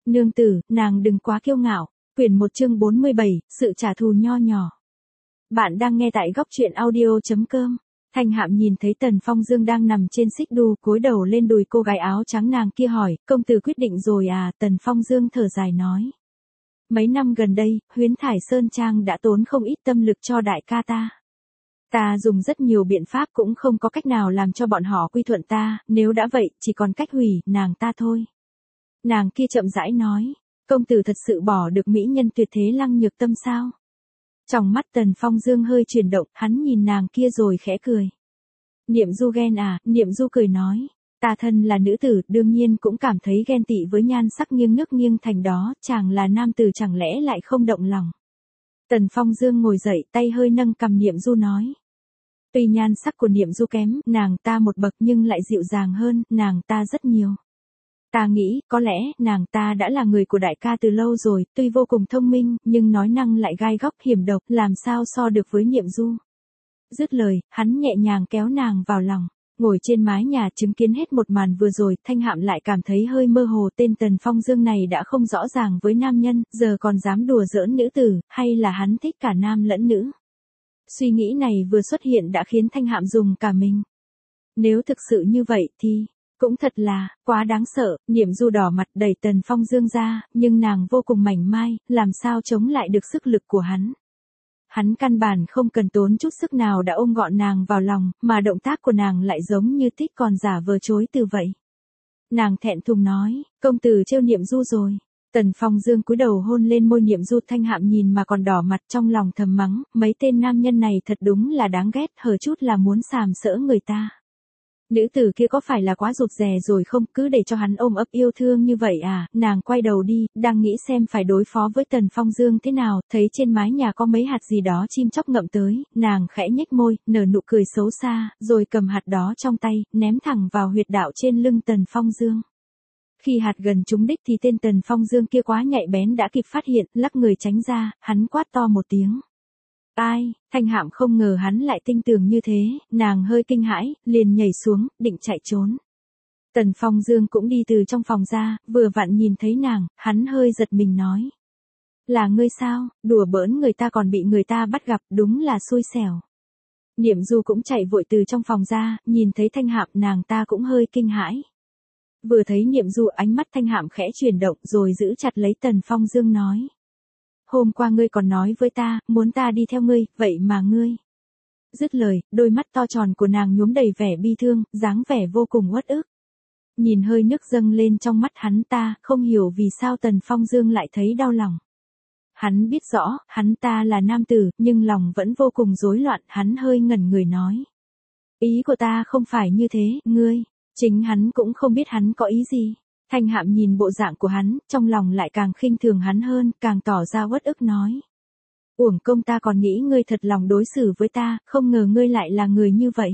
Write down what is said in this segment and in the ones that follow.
Nương tử, nàng đừng quá kiêu ngạo. Quyển 1 chương 47, sự trả thù nho nhỏ. Bạn đang nghe tại góc truyện audio.com. Thanh Hạm nhìn thấy Tần Phong Dương đang nằm trên xích đu, cúi đầu lên đùi cô gái áo trắng nàng kia hỏi, công tử quyết định rồi à? Tần Phong Dương thở dài nói. Mấy năm gần đây, Huyến Thải Sơn Trang đã tốn không ít tâm lực cho đại ca ta. Ta dùng rất nhiều biện pháp cũng không có cách nào làm cho bọn họ quy thuận ta, nếu đã vậy, chỉ còn cách hủy nàng ta thôi. Nàng kia chậm rãi nói, công tử thật sự bỏ được mỹ nhân tuyệt thế Lăng Nhược Tâm sao? Trong mắt Tần Phong Dương hơi chuyển động, hắn nhìn nàng kia rồi khẽ cười. Niệm Du ghen à? Niệm Du cười nói, ta thân là nữ tử, đương nhiên cũng cảm thấy ghen tị với nhan sắc nghiêng nước nghiêng thành đó, chàng là nam tử chẳng lẽ lại không động lòng. Tần Phong Dương ngồi dậy, tay hơi nâng cằm Niệm Du nói. Tuy nhan sắc của Niệm Du kém, nàng ta một bậc nhưng lại dịu dàng hơn, nàng ta rất nhiều. Ta nghĩ, có lẽ, nàng ta đã là người của đại ca từ lâu rồi, tuy vô cùng thông minh, nhưng nói năng lại gai góc hiểm độc, làm sao so được với Niệm Du. Dứt lời, hắn nhẹ nhàng kéo nàng vào lòng. Ngồi trên mái nhà chứng kiến hết một màn vừa rồi, Thanh Hạm lại cảm thấy hơi mơ hồ, tên Tần Phong Dương này đã không rõ ràng với nam nhân, giờ còn dám đùa giỡn nữ tử, hay là hắn thích cả nam lẫn nữ. Suy nghĩ này vừa xuất hiện đã khiến Thanh Hạm dùng cả mình. Nếu thực sự như vậy thì... cũng thật là, quá đáng sợ. Niệm Du đỏ mặt đẩy Tần Phong Dương ra, nhưng nàng vô cùng mảnh mai, làm sao chống lại được sức lực của hắn. Hắn căn bản không cần tốn chút sức nào đã ôm gọn nàng vào lòng, mà động tác của nàng lại giống như thích còn giả vờ chối từ vậy. Nàng thẹn thùng nói, công tử trêu Niệm Du rồi. Tần Phong Dương cúi đầu hôn lên môi Niệm Du, Thanh Hạm nhìn mà còn đỏ mặt, trong lòng thầm mắng, mấy tên nam nhân này thật đúng là đáng ghét, hở chút là muốn sàm sỡ người ta. Nữ tử kia có phải là quá rụt rè rồi không, cứ để cho hắn ôm ấp yêu thương như vậy à? Nàng quay đầu đi, đang nghĩ xem phải đối phó với Tần Phong Dương thế nào, thấy trên mái nhà có mấy hạt gì đó chim chóc ngậm tới, nàng khẽ nhếch môi, nở nụ cười xấu xa, rồi cầm hạt đó trong tay, ném thẳng vào huyệt đạo trên lưng Tần Phong Dương. Khi hạt gần trúng đích thì tên Tần Phong Dương kia quá nhạy bén đã kịp phát hiện, lắc người tránh ra, hắn quát to một tiếng. Ai? Thanh Hạm không ngờ hắn lại tinh tường như thế, nàng hơi kinh hãi, liền nhảy xuống, định chạy trốn. Tần Phong Dương cũng đi từ trong phòng ra, vừa vặn nhìn thấy nàng, hắn hơi giật mình nói. Là ngươi sao, đùa bỡn người ta còn bị người ta bắt gặp, đúng là xui xẻo. Niệm Du cũng chạy vội từ trong phòng ra, nhìn thấy Thanh Hạm nàng ta cũng hơi kinh hãi. Vừa thấy Niệm Du ánh mắt Thanh Hạm khẽ chuyển động rồi giữ chặt lấy Tần Phong Dương nói. Hôm qua ngươi còn nói với ta, muốn ta đi theo ngươi, vậy mà ngươi. Dứt lời, đôi mắt to tròn của nàng nhuốm đầy vẻ bi thương, dáng vẻ vô cùng uất ức. Nhìn hơi nước dâng lên trong mắt hắn ta, không hiểu vì sao Tần Phong Dương lại thấy đau lòng. Hắn biết rõ, hắn ta là nam tử, nhưng lòng vẫn vô cùng rối loạn, hắn hơi ngẩn người nói. Ý của ta không phải như thế, ngươi. Chính hắn cũng không biết hắn có ý gì. Thanh Hạm nhìn bộ dạng của hắn, trong lòng lại càng khinh thường hắn hơn, càng tỏ ra uất ức nói. Uổng công ta còn nghĩ ngươi thật lòng đối xử với ta, không ngờ ngươi lại là người như vậy.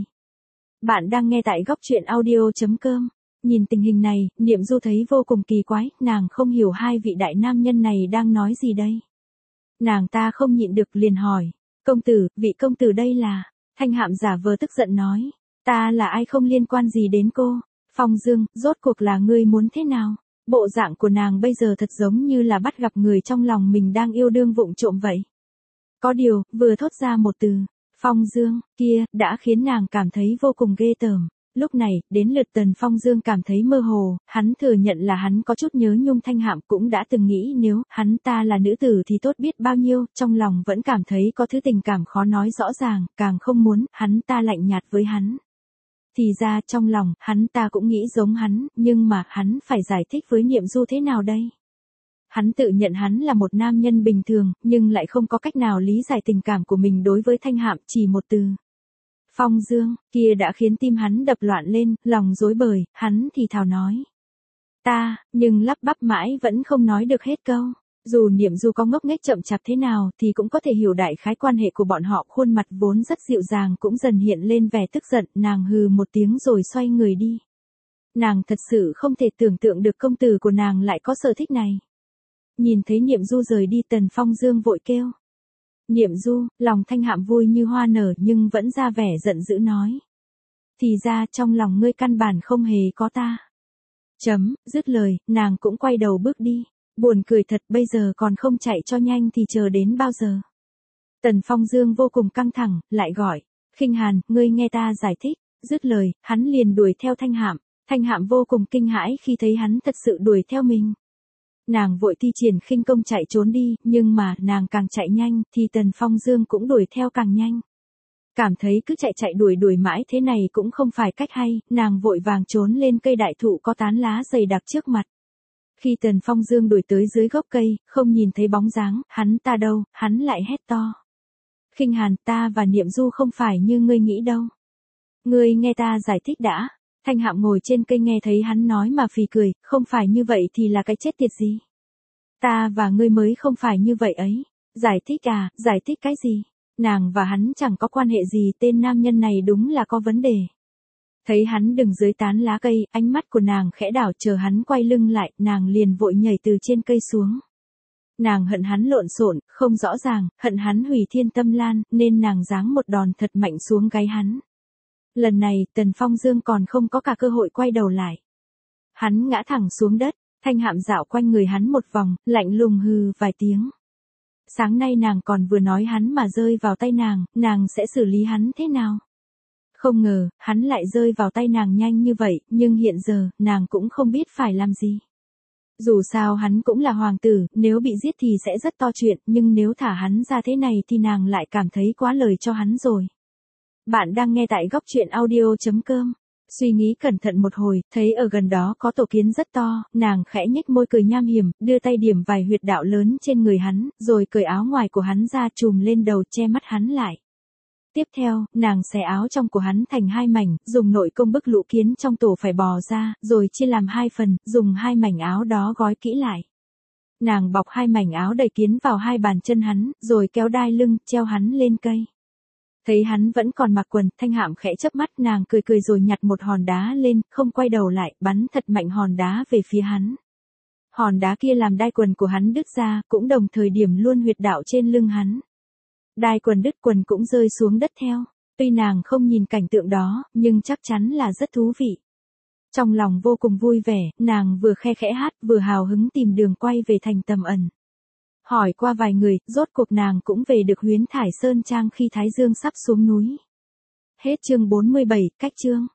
Bạn đang nghe tại góc truyện audio.com. Nhìn tình hình này, Niệm Du thấy vô cùng kỳ quái, nàng không hiểu hai vị đại nam nhân này đang nói gì đây. Nàng ta không nhịn được liền hỏi. Công tử, vị công tử đây là... Thanh Hạm giả vờ tức giận nói. Ta là ai không liên quan gì đến cô. Phong Dương, rốt cuộc là ngươi muốn thế nào? Bộ dạng của nàng bây giờ thật giống như là bắt gặp người trong lòng mình đang yêu đương vụng trộm vậy. Có điều, vừa thốt ra một từ, Phong Dương, kia, đã khiến nàng cảm thấy vô cùng ghê tởm. Lúc này, đến lượt Tần Phong Dương cảm thấy mơ hồ, hắn thừa nhận là hắn có chút nhớ nhung Thanh Hạm, cũng đã từng nghĩ nếu hắn ta là nữ tử thì tốt biết bao nhiêu, trong lòng vẫn cảm thấy có thứ tình cảm khó nói rõ ràng, càng không muốn hắn ta lạnh nhạt với hắn. Thì ra trong lòng, hắn ta cũng nghĩ giống hắn, nhưng mà hắn phải giải thích với Niệm Du thế nào đây? Hắn tự nhận hắn là một nam nhân bình thường, nhưng lại không có cách nào lý giải tình cảm của mình đối với Thanh Hạm, chỉ một từ. Phong Dương, kia đã khiến tim hắn đập loạn lên, lòng rối bời, hắn thì thào nói. Ta, nhưng lắp bắp mãi vẫn không nói được hết câu. Dù Niệm Du có ngốc nghếch chậm chạp thế nào thì cũng có thể hiểu đại khái quan hệ của bọn họ, khuôn mặt vốn rất dịu dàng cũng dần hiện lên vẻ tức giận, nàng hừ một tiếng rồi xoay người đi. Nàng thật sự không thể tưởng tượng được công tử của nàng lại có sở thích này. Nhìn thấy Niệm Du rời đi, Tần Phong Dương vội kêu. Niệm Du, lòng Thanh Hạm vui như hoa nở nhưng vẫn ra vẻ giận dữ nói. Thì ra trong lòng ngươi căn bản không hề có ta. Dứt lời, nàng cũng quay đầu bước đi. Buồn cười thật, bây giờ còn không chạy cho nhanh thì chờ đến bao giờ? Tần Phong Dương vô cùng căng thẳng, lại gọi, Khinh Hàn, ngươi nghe ta giải thích. Dứt lời, hắn liền đuổi theo Thanh Hạm. Thanh Hạm vô cùng kinh hãi khi thấy hắn thật sự đuổi theo mình. Nàng vội thi triển khinh công chạy trốn đi, nhưng mà nàng càng chạy nhanh thì Tần Phong Dương cũng đuổi theo càng nhanh. Cảm thấy cứ chạy đuổi mãi thế này cũng không phải cách hay, nàng vội vàng trốn lên cây đại thụ có tán lá dày đặc trước mặt. Khi Tần Phong Dương đuổi tới dưới gốc cây, không nhìn thấy bóng dáng, hắn ta đâu, hắn lại hét to. Khinh Hàn, ta và Niệm Du không phải như ngươi nghĩ đâu. Ngươi nghe ta giải thích đã. Thanh Hạm ngồi trên cây nghe thấy hắn nói mà phì cười, không phải như vậy thì là cái chết tiệt gì. Ta và ngươi mới không phải như vậy ấy. Giải thích à, giải thích cái gì? Nàng và hắn chẳng có quan hệ gì, tên nam nhân này đúng là có vấn đề. Thấy hắn đứng dưới tán lá cây, ánh mắt của nàng khẽ đảo, chờ hắn quay lưng lại, nàng liền vội nhảy từ trên cây xuống. Nàng hận hắn lộn xộn, không rõ ràng, hận hắn hủy thiên tâm lan, nên nàng giáng một đòn thật mạnh xuống gáy hắn. Lần này, Tần Phong Dương còn không có cả cơ hội quay đầu lại. Hắn ngã thẳng xuống đất, Thanh Hạm dạo quanh người hắn một vòng, lạnh lùng hừ vài tiếng. Sáng nay nàng còn vừa nói hắn mà rơi vào tay nàng sẽ xử lý hắn thế nào? Không ngờ, hắn lại rơi vào tay nàng nhanh như vậy, nhưng hiện giờ, nàng cũng không biết phải làm gì. Dù sao hắn cũng là hoàng tử, nếu bị giết thì sẽ rất to chuyện, nhưng nếu thả hắn ra thế này thì nàng lại cảm thấy quá lời cho hắn rồi. Bạn đang nghe tại góc truyện audio.com. Suy nghĩ cẩn thận một hồi, thấy ở gần đó có tổ kiến rất to, nàng khẽ nhếch môi cười nham hiểm, đưa tay điểm vài huyệt đạo lớn trên người hắn, rồi cởi áo ngoài của hắn ra trùm lên đầu che mắt hắn lại. Tiếp theo, nàng xé áo trong của hắn thành hai mảnh, dùng nội công bức lũ kiến trong tổ phải bò ra, rồi chia làm hai phần, dùng hai mảnh áo đó gói kỹ lại. Nàng bọc hai mảnh áo đầy kiến vào hai bàn chân hắn, rồi kéo đai lưng, treo hắn lên cây. Thấy hắn vẫn còn mặc quần, Thanh Hạm khẽ chớp mắt, nàng cười rồi nhặt một hòn đá lên, không quay đầu lại, bắn thật mạnh hòn đá về phía hắn. Hòn đá kia làm đai quần của hắn đứt ra, cũng đồng thời điểm luôn huyệt đạo trên lưng hắn. Đai quần đứt, quần cũng rơi xuống đất theo. Tuy nàng không nhìn cảnh tượng đó, nhưng chắc chắn là rất thú vị. Trong lòng vô cùng vui vẻ, nàng vừa khe khẽ hát, vừa hào hứng tìm đường quay về thành Tầm Ẩn. Hỏi qua vài người, rốt cuộc nàng cũng về được Huyến Thải Sơn Trang khi Thái Dương sắp xuống núi. Hết chương 47, cách chương.